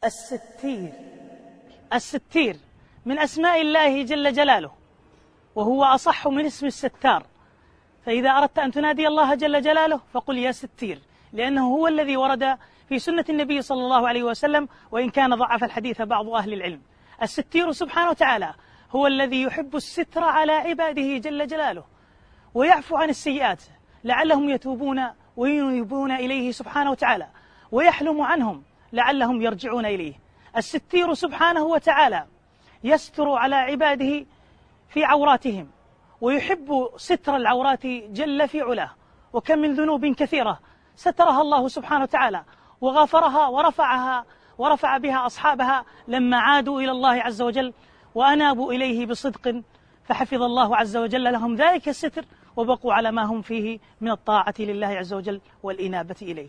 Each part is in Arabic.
الستير. الستير من أسماء الله جل جلاله، وهو أصح من اسم الستار. فإذا أردت أن تنادي الله جل جلاله فقل يا ستير، لأنه هو الذي ورد في سنة النبي صلى الله عليه وسلم، وإن كان ضعف الحديث بعض أهل العلم. الستير سبحانه وتعالى هو الذي يحب الستر على عباده جل جلاله، ويعفو عن السيئات لعلهم يتوبون وينيبون إليه سبحانه وتعالى، ويحلم عنهم لعلهم يرجعون إليه. الستير سبحانه وتعالى يستر على عباده في عوراتهم، ويحب ستر العورات جل في علاه. وكم من ذنوب كثيرة سترها الله سبحانه وتعالى وغفرها ورفع بها أصحابها لما عادوا إلى الله عز وجل وأنابوا إليه بصدق، فحفظ الله عز وجل لهم ذلك الستر وبقوا على ما هم فيه من الطاعة لله عز وجل والإنابة إليه.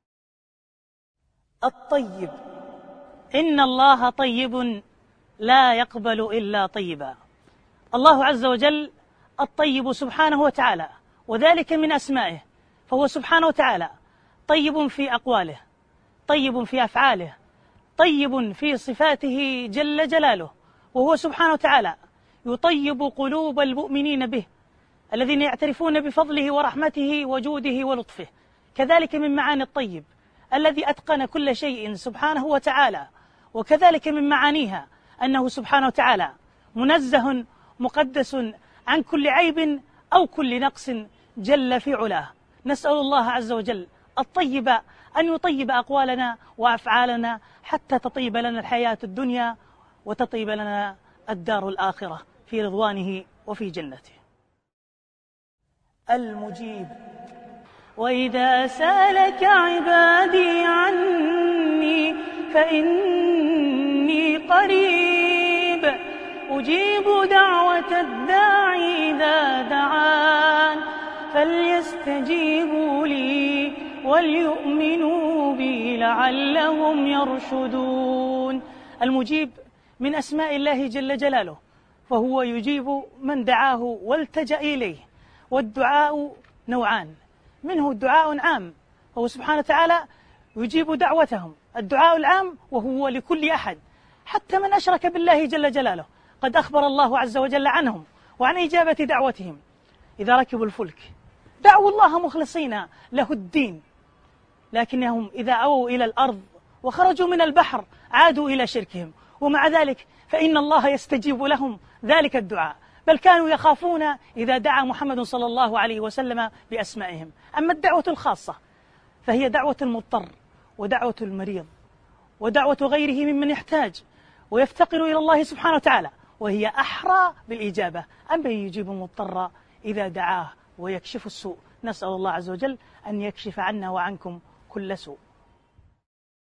الطيب. إن الله طيب لا يقبل إلا طيبا. الله عز وجل الطيب سبحانه وتعالى، وذلك من أسمائه، فهو سبحانه وتعالى طيب في أقواله، طيب في أفعاله، طيب في صفاته جل جلاله. وهو سبحانه وتعالى يطيب قلوب المؤمنين به، الذين يعترفون بفضله ورحمته وجوده ولطفه. كذلك من معاني الطيب الذي أتقن كل شيء سبحانه وتعالى. وكذلك من معانيها أنه سبحانه وتعالى منزه مقدس عن كل عيب أو كل نقص جل في علاه. نسأل الله عز وجل الطيب أن يطيب أقوالنا وأفعالنا حتى تطيب لنا الحياة الدنيا وتطيب لنا الدار الآخرة في رضوانه وفي جنته. المجيب. وإذا سألك عبادي عني فإني قريب أجيب دعوة الداعي إذا دعان فليستجيبوا لي وليؤمنوا بي لعلهم يرشدون. المجيب من أسماء الله جل جلاله، فهو يجيب من دعاه والتجأ إليه. والدعاء نوعان، منه دعاء عام، فهو سبحانه وتعالى يجيب دعوتهم. الدعاء العام وهو لكل أحد، حتى من أشرك بالله جل جلاله قد أخبر الله عز وجل عنهم وعن إجابة دعوتهم. إذا ركبوا الفلك دعوا الله مخلصين له الدين، لكنهم إذا أووا إلى الأرض وخرجوا من البحر عادوا إلى شركهم، ومع ذلك فإن الله يستجيب لهم ذلك الدعاء، بل كانوا يخافون إذا دعا محمد صلى الله عليه وسلم بأسمائهم. أما الدعوة الخاصة فهي دعوة المضطر ودعوة المريض ودعوة غيره ممن يحتاج ويفتقر إلى الله سبحانه وتعالى، وهي أحرى بالإجابة. أما يجيب المضطر إذا دعاه ويكشف السوء. نسأل الله عز وجل أن يكشف عنا وعنكم كل سوء.